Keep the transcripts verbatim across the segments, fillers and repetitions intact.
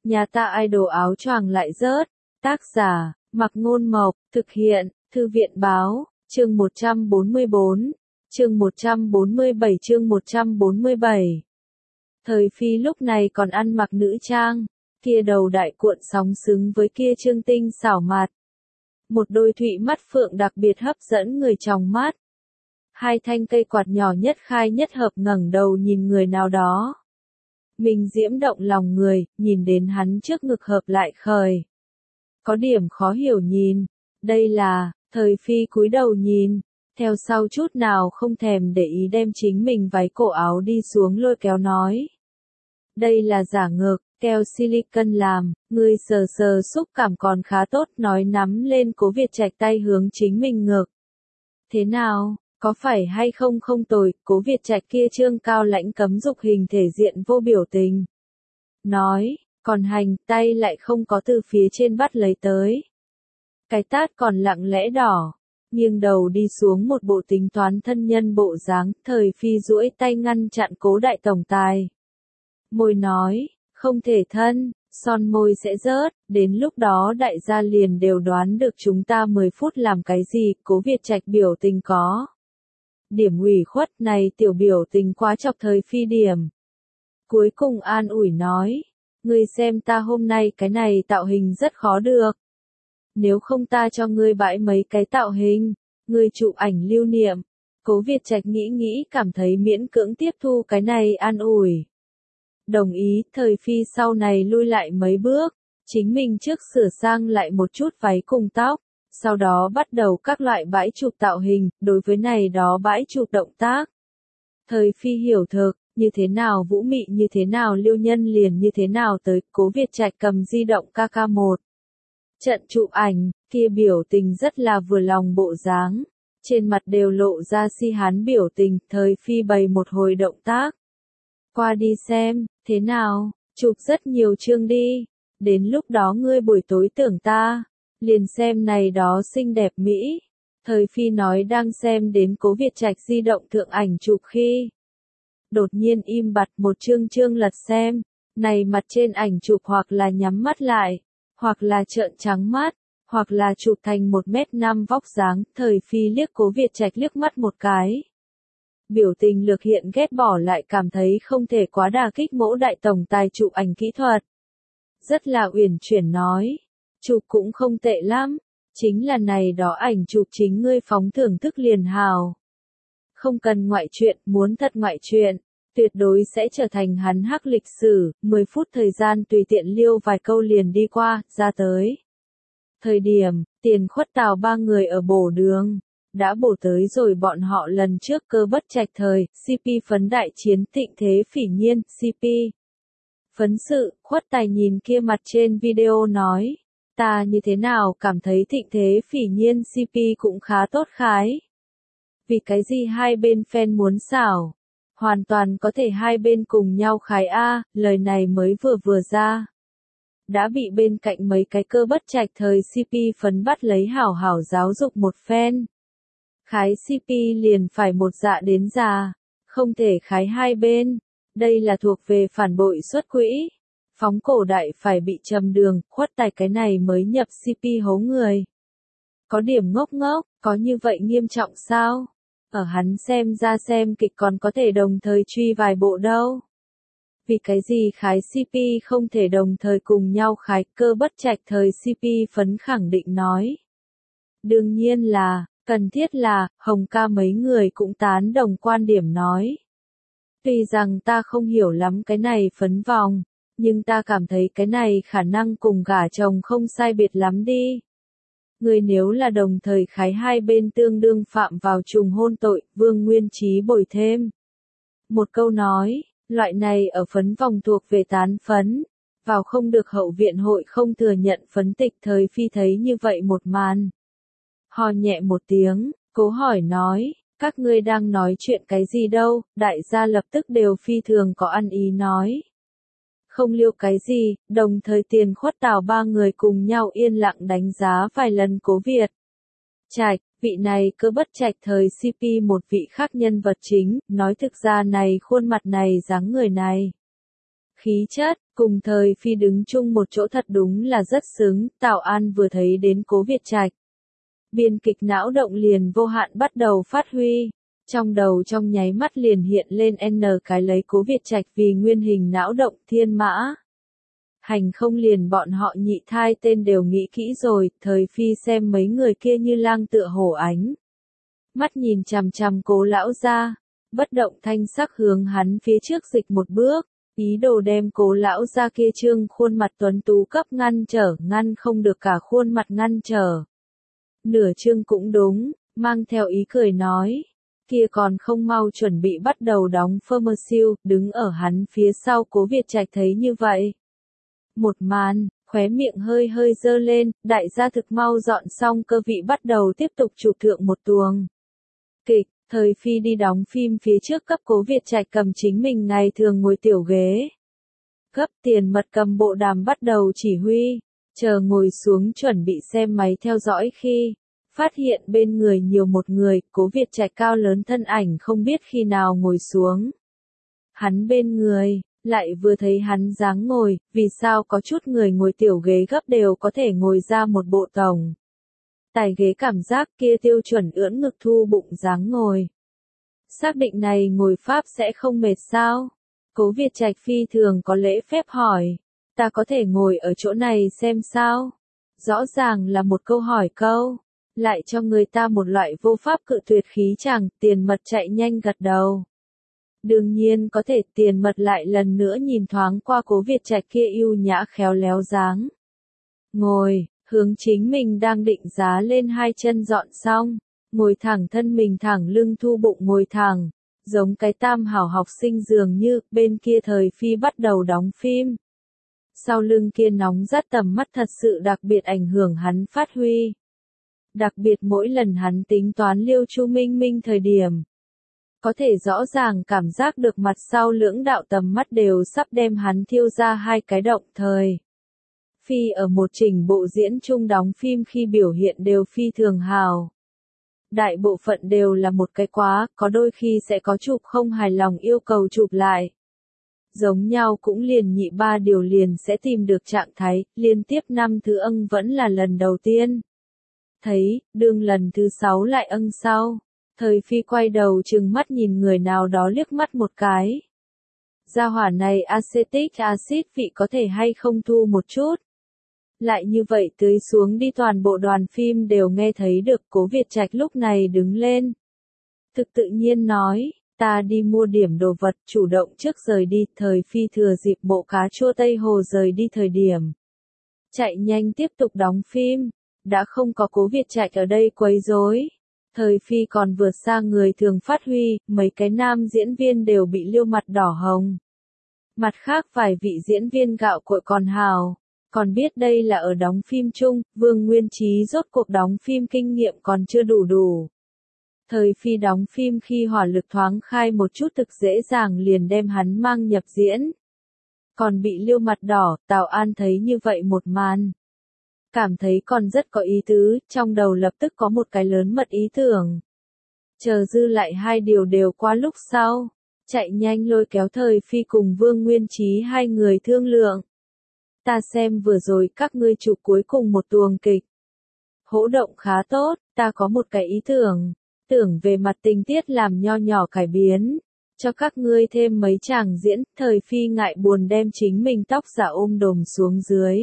Nhà ta idol áo choàng lại rớt. Tác giả, Mặc Ngôn Mộc, thực hiện, Thư viện Báo, chương một trăm bốn mươi bốn, chương một trăm bốn mươi bảy chương một trăm bốn mươi bảy. Thời Phi lúc này còn ăn mặc nữ trang, kia đầu đại cuộn sóng xứng với kia trương tinh xảo mặt. Một đôi thụy mắt phượng đặc biệt hấp dẫn người trong mắt. Hai thanh cây quạt nhỏ nhất khai nhất hợp ngẩng đầu nhìn người nào đó. Mình diễm động lòng người, nhìn đến hắn trước ngực hợp lại khởi. Có điểm khó hiểu nhìn, đây là, Thời Phi cúi đầu nhìn, theo sau chút nào không thèm để ý đem chính mình váy cổ áo đi xuống lôi kéo nói. Đây là giả ngực, keo silicon làm, người sờ sờ xúc cảm còn khá tốt nói nắm lên Cố Việt Trạch tay hướng chính mình ngực. Thế nào, có phải hay không không tồi, Cố Việt Trạch kia trương cao lãnh cấm dục hình thể diện vô biểu tình. Nói, còn hành, tay lại không có từ phía trên bắt lấy tới. Cái tát còn lặng lẽ đỏ, nghiêng đầu đi xuống một bộ tính toán thân nhân bộ dáng, Thời Phi duỗi tay ngăn chặn Cố đại tổng tài. Môi nói, không thể thân, son môi sẽ rớt, đến lúc đó đại gia liền đều đoán được chúng ta mười phút làm cái gì, Cố Việt Trạch biểu tình có. Điểm ủy khuất này tiểu biểu tình quá chọc Thời Phi điểm. Cuối cùng an ủi nói, ngươi xem ta hôm nay cái này tạo hình rất khó được. Nếu không ta cho ngươi bãi mấy cái tạo hình, ngươi chụp ảnh lưu niệm. Cố Việt Trạch nghĩ nghĩ cảm thấy miễn cưỡng tiếp thu cái này an ủi. Đồng ý, Thời Phi sau này lui lại mấy bước, chính mình trước sửa sang lại một chút váy cùng tóc, sau đó bắt đầu các loại bãi chụp tạo hình, đối với này đó bãi chụp động tác. Thời Phi hiểu thực, như thế nào vũ mị như thế nào liêu nhân liền như thế nào tới, Cố Việt Trạch cầm di động ca ca một. Trận chụp ảnh, kia biểu tình rất là vừa lòng bộ dáng, trên mặt đều lộ ra si hán biểu tình, Thời Phi bày một hồi động tác. Qua đi xem, thế nào, chụp rất nhiều chương đi, đến lúc đó ngươi buổi tối tưởng ta, liền xem này đó xinh đẹp Mỹ. Thời Phi nói đang xem đến Cố Việt Trạch di động thượng ảnh chụp khi. Đột nhiên im bặt một chương chương lật xem, này mặt trên ảnh chụp hoặc là nhắm mắt lại, hoặc là trợn trắng mắt, hoặc là chụp thành một mét năm vóc dáng, Thời Phi liếc Cố Việt Trạch liếc mắt một cái. Biểu tình lược hiện ghét bỏ lại cảm thấy không thể quá đả kích mỗ đại tổng tài chụp ảnh kỹ thuật. Rất là uyển chuyển nói, chụp cũng không tệ lắm, chính là này đó ảnh chụp chính ngươi phóng thưởng thức liền hào. Không cần ngoại truyện, muốn thật ngoại truyện, tuyệt đối sẽ trở thành hắn hắc lịch sử, mười phút thời gian tùy tiện liêu vài câu liền đi qua, ra tới. Thời điểm, Tiền Khuất Tào ba người ở bổ đường, đã bổ tới rồi bọn họ lần trước Cơ Bất Trạch thời, xê pê phấn đại chiến Thịnh Thế Phỉ Nhiên, xê pê. Phấn sự, Khuất Tài nhìn kia mặt trên video nói, ta như thế nào cảm thấy Thịnh Thế Phỉ Nhiên xê pê cũng khá tốt khái. Vì cái gì hai bên fan muốn xảo, hoàn toàn có thể hai bên cùng nhau khái A, lời này mới vừa vừa ra. Đã bị bên cạnh mấy cái Cơ Bất Trạch thời xê pê phấn bắt lấy hảo hảo giáo dục một phen. Khái xê pê liền phải một dạ đến già, không thể khái hai bên, đây là thuộc về phản bội xuất quỹ. Phóng cổ đại phải bị trầm đường, Khuất Tài cái này mới nhập xê pê hố người. Có điểm ngốc ngốc, có như vậy nghiêm trọng sao? Ở hắn xem ra xem kịch còn có thể đồng thời truy vài bộ đâu. Vì cái gì khái xê pê không thể đồng thời cùng nhau khái, Cơ Bất Trạch thời xê pê phấn khẳng định nói. Đương nhiên là, cần thiết là, Hồng ca mấy người cũng tán đồng quan điểm nói. Tuy rằng ta không hiểu lắm cái này phấn vòng, nhưng ta cảm thấy cái này khả năng cùng gả chồng không sai biệt lắm đi. Người nếu là đồng thời khái hai bên tương đương phạm vào trùng hôn tội, Vương Nguyên Chí bồi thêm. Một câu nói, loại này ở phấn vòng thuộc về tán phấn, vào không được hậu viện hội không thừa nhận phấn tịch. Thời Phi thấy như vậy một màn. Hò nhẹ một tiếng, cố hỏi nói, các ngươi đang nói chuyện cái gì đâu, đại gia lập tức đều phi thường có ăn ý nói. Không liêu cái gì, đồng thời Tiền Khuất Tào ba người cùng nhau yên lặng đánh giá vài lần Cố Việt Trạch, vị này Cơ Bất Trạch thời xê pê một vị khác nhân vật chính, nói thực ra này khuôn mặt này dáng người này. khí chất, cùng thời Phi đứng chung một chỗ thật đúng là rất xứng, Tào An vừa thấy đến Cố Việt Trạch. Biên kịch não động liền vô hạn bắt đầu phát huy, trong đầu trong nháy mắt liền hiện lên N cái lấy Cố Việt Trạch vì nguyên hình não động thiên mã. Hành không liền bọn họ nhị thai tên đều nghĩ kỹ rồi, thời Phi xem mấy người kia như lang tựa hổ ánh. Mắt nhìn chằm chằm Cố lão gia, bất động thanh sắc hướng hắn phía trước dịch một bước, ý đồ đem Cố lão gia kia trương khuôn mặt tuấn tú cấp ngăn trở, ngăn không được cả khuôn mặt ngăn trở. Nửa chương cũng đúng, mang theo ý cười nói, kia còn không mau chuẩn bị bắt đầu đóng phơ siêu, đứng ở hắn phía sau Cố Việt Trạch thấy như vậy. Một màn, khóe miệng hơi hơi dơ lên, đại gia thực mau dọn xong cơ vị bắt đầu tiếp tục chụp thượng một tuồng. Kịch, thời Phi đi đóng phim phía trước cấp Cố Việt Trạch cầm chính mình ngày thường ngồi tiểu ghế. Cấp Tiền Mật cầm bộ đàm bắt đầu chỉ huy, chờ ngồi xuống chuẩn bị xem máy theo dõi khi, phát hiện bên người nhiều một người, Cố Việt Trạch cao lớn thân ảnh không biết khi nào ngồi xuống. Hắn bên người, lại vừa thấy hắn dáng ngồi, vì sao có chút người ngồi tiểu ghế gấp đều có thể ngồi ra một bộ tổng. Tài ghế cảm giác kia tiêu chuẩn ưỡn ngực thu bụng dáng ngồi. Xác định này ngồi pháp sẽ không mệt sao? Cố Việt Trạch phi thường có lễ phép hỏi, ta có thể ngồi ở chỗ này xem sao? Rõ ràng là một câu hỏi câu, lại cho người ta một loại vô pháp cự tuyệt khí chàng, Tiền Mật chạy nhanh gật đầu. Đương nhiên có thể, Tiền Mật lại lần nữa nhìn thoáng qua Cố Việt Trạch kia ưu nhã khéo léo dáng. Ngồi, hướng chính mình đang định giá lên hai chân dọn xong, ngồi thẳng thân mình thẳng lưng thu bụng ngồi thẳng, giống cái tam hảo học sinh dường như, bên kia thời Phi bắt đầu đóng phim. Sau lưng kia nóng rát tầm mắt thật sự đặc biệt ảnh hưởng hắn phát huy. Đặc biệt mỗi lần hắn tính toán Liêu Chu Minh Minh thời điểm. Có thể rõ ràng cảm giác được mặt sau lưỡng đạo tầm mắt đều sắp đem hắn thiêu ra hai cái động thời. Phi ở một trình bộ diễn chung đóng phim khi biểu hiện đều phi thường hào. Đại bộ phận đều là một cái quá, có đôi khi sẽ có chụp không hài lòng yêu cầu chụp lại. Giống nhau cũng liền nhị ba điều liền sẽ tìm được trạng thái, liên tiếp năm thứ âng vẫn là lần đầu tiên. Thấy, đương lần thứ sáu lại âng sau. Thời Phi quay đầu trừng mắt nhìn người nào đó liếc mắt một cái. Gia hỏa này acetic acid vị có thể hay không thu một chút. Lại như vậy tưới xuống đi toàn bộ đoàn phim đều nghe thấy được. Cố Việt Trạch lúc này đứng lên. Thực tự nhiên nói, ta đi mua điểm đồ vật, chủ động trước rời đi. Thời Phi thừa dịp bộ cá chua Tây Hồ rời đi thời điểm. Chạy nhanh tiếp tục đóng phim, đã không có Cố Việt Trạch ở đây quấy rối. Thời Phi còn vượt xa người thường phát huy, mấy cái nam diễn viên đều bị liêu mặt đỏ hồng. Mặt khác vài vị diễn viên gạo cội còn hào, còn biết đây là ở đóng phim chung, Vương Nguyên Trí rốt cuộc đóng phim kinh nghiệm còn chưa đủ đủ. Thời Phi đóng phim khi hỏa lực thoáng khai một chút thực dễ dàng liền đem hắn mang nhập diễn. Còn bị liêu mặt đỏ, Tào An thấy như vậy một màn. Cảm thấy còn rất có ý tứ, trong đầu lập tức có một cái lớn mật ý tưởng. Chờ dư lại hai điều đều qua lúc sau, chạy nhanh lôi kéo Thời Phi cùng Vương Nguyên Trí hai người thương lượng. Ta xem vừa rồi các ngươi chụp cuối cùng một tuồng kịch. Hỗ động khá tốt, ta có một cái ý tưởng, tưởng về mặt tình tiết làm nho nhỏ cải biến. Cho các ngươi thêm mấy chàng diễn, Thời Phi ngại buồn đem chính mình tóc giả ôm đồm xuống dưới.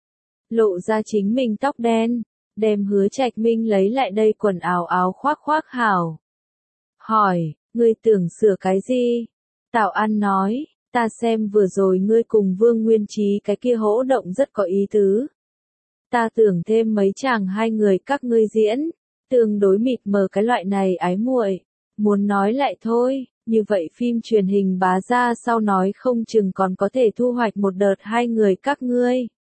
Lộ ra chính mình tóc đen, đem Hứa Trạch Minh lấy lại đây quần áo áo khoác khoác hảo. Hỏi, ngươi tưởng sửa cái gì? Tào An nói, ta xem vừa rồi ngươi cùng Vương Nguyên Trí cái kia hỗ động rất có ý tứ. Ta tưởng thêm mấy chàng hai người các ngươi diễn, tương đối mịt mờ cái loại này ái muội, muốn nói lại thôi, như vậy phim truyền hình bá ra sau nói không chừng còn có thể thu hoạch một đợt hai người các ngươi.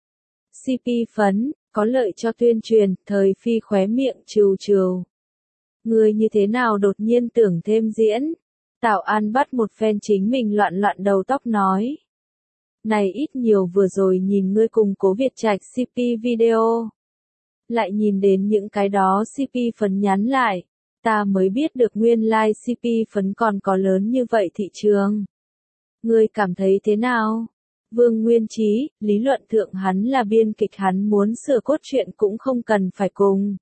xê pê phấn, có lợi cho tuyên truyền, Thời Phi khóe miệng trừ trừ. Người như thế nào đột nhiên tưởng thêm diễn? Tào An bắt một phen chính mình loạn loạn đầu tóc nói. Này ít nhiều vừa rồi nhìn ngươi cùng Cố Việt Trạch xê pê video. Lại nhìn đến những cái đó xê pê phấn nhắn lại. Ta mới biết được nguyên lai xê pê phấn còn có lớn như vậy thị trường. Ngươi cảm thấy thế nào? Vương Nguyên Chí, lý luận thượng hắn là biên kịch, hắn muốn sửa cốt truyện cũng không cần phải cùng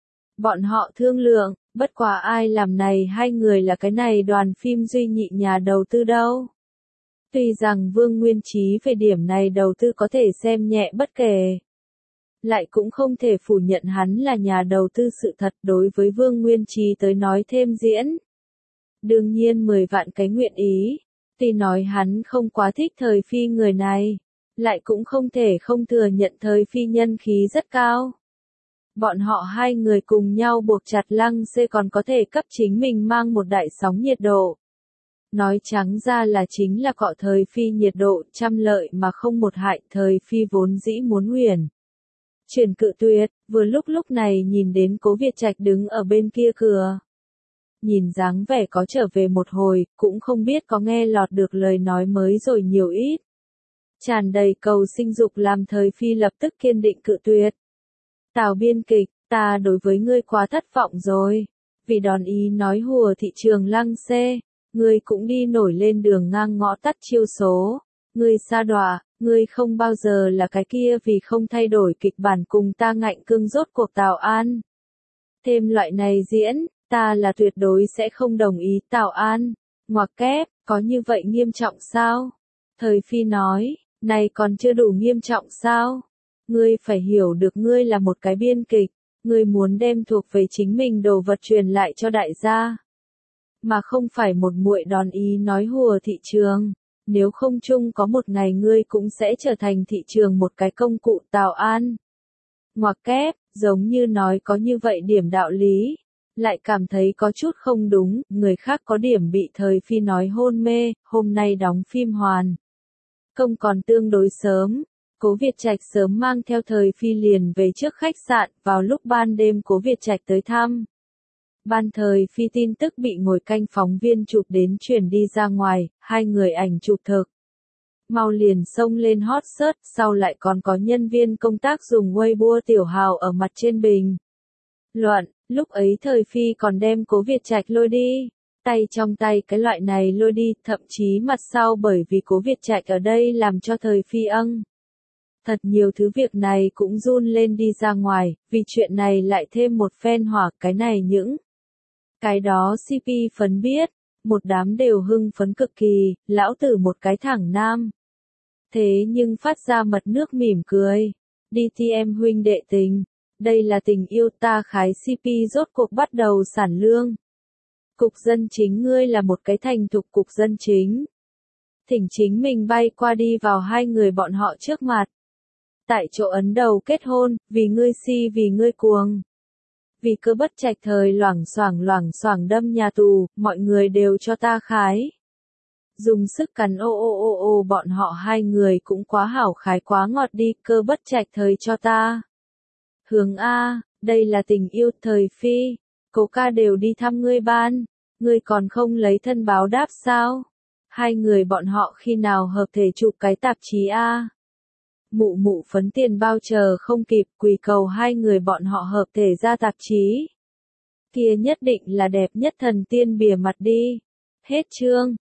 bọn họ thương lượng, bất quá ai làm này hai người là cái này đoàn phim duy nhị nhà đầu tư đâu. Tuy rằng Vương Nguyên Chí về điểm này đầu tư có thể xem nhẹ bất kể, lại cũng không thể phủ nhận hắn là nhà đầu tư sự thật. Đối với Vương Nguyên Chí tới nói thêm diễn, đương nhiên mười vạn cái nguyện ý. Tuy nói hắn không quá thích Thời Phi người này, lại cũng không thể không thừa nhận Thời Phi nhân khí rất cao. Bọn họ hai người cùng nhau buộc chặt Lăng Xê còn có thể cấp chính mình mang một đại sóng nhiệt độ. Nói trắng ra là chính là cọ Thời Phi nhiệt độ, trăm lợi mà không một hại. Thời Phi vốn dĩ muốn huyền chuyển cự tuyệt, vừa lúc lúc này nhìn đến Cố Việt Trạch đứng ở bên kia cửa. Nhìn dáng vẻ có trở về một hồi, cũng không biết có nghe lọt được lời nói mới rồi nhiều ít. Tràn đầy cầu sinh dục làm Thời Phi lập tức kiên định cự tuyệt. Tào biên kịch, ta đối với ngươi quá thất vọng rồi. Vì đòn ý nói hùa thị trường Lăng Xê, ngươi cũng đi nổi lên đường ngang ngõ tắt chiêu số. Ngươi sa đọa, ngươi không bao giờ là cái kia vì không thay đổi kịch bản cùng ta ngạnh cương rốt cuộc Tào An. Thêm loại này diễn, ta là tuyệt đối sẽ không đồng ý. Tào An, ngoặc kép, có như vậy nghiêm trọng sao? Thời Phi nói, này còn chưa đủ nghiêm trọng sao? Ngươi phải hiểu được ngươi là một cái biên kịch, ngươi muốn đem thuộc về chính mình đồ vật truyền lại cho đại gia, mà không phải một muội đòn ý nói hùa thị trường. Nếu không chung có một ngày ngươi cũng sẽ trở thành thị trường một cái công cụ. Tào An, ngoặc kép, giống như nói có như vậy điểm đạo lý, lại cảm thấy có chút không đúng. Người khác có điểm bị Thời Phi nói hôn mê, hôm nay đóng phim hoàn công còn tương đối sớm. Cố Việt Trạch sớm mang theo Thời Phi liền về trước khách sạn, vào lúc ban đêm Cố Việt Trạch tới thăm. Ban Thời Phi tin tức bị ngồi canh phóng viên chụp đến truyền đi ra ngoài, hai người ảnh chụp thực mau liền xông lên hot search, sau lại còn có nhân viên công tác dùng Weibo tiểu hào ở mặt trên bình luận, lúc ấy Thời Phi còn đem Cố Việt Trạch lôi đi. Tay trong tay cái loại này lôi đi, thậm chí mặt sau bởi vì Cố Việt Trạch ở đây làm cho Thời Phi âng. Thật nhiều thứ việc này cũng run lên đi ra ngoài, vì chuyện này lại thêm một phen hỏa. Cái này những cái đó xê pê phấn biết, một đám đều hưng phấn cực kỳ, lão tử một cái thẳng nam. Thế nhưng phát ra mật nước mỉm cười, đi ti em huynh đệ tình, đây là tình yêu ta khái. xê pê rốt cuộc bắt đầu sản lương. Cục dân chính, ngươi là một cái thành thục cục dân chính. Thỉnh chính mình bay qua đi vào hai người bọn họ trước mặt. Tại chỗ ấn đầu kết hôn, vì ngươi si vì ngươi cuồng. Vì cơ bất trạch thời loảng xoảng loảng xoảng đâm nhà tù, mọi người đều cho ta khái. Dùng sức cắn ô ô ô ô bọn họ hai người cũng quá hảo khái quá ngọt đi. Cơ bất trạch thời cho ta. Hướng A, đây là tình yêu. Thời Phi, Cố ca đều đi thăm ngươi ban, ngươi còn không lấy thân báo đáp sao? Hai người bọn họ khi nào hợp thể chụp cái tạp chí A? Mụ mụ phấn tiền bao chờ không kịp, quỳ cầu hai người bọn họ hợp thể ra tạp chí. Kia nhất định là đẹp nhất thần tiên bìa mặt đi. Hết chương.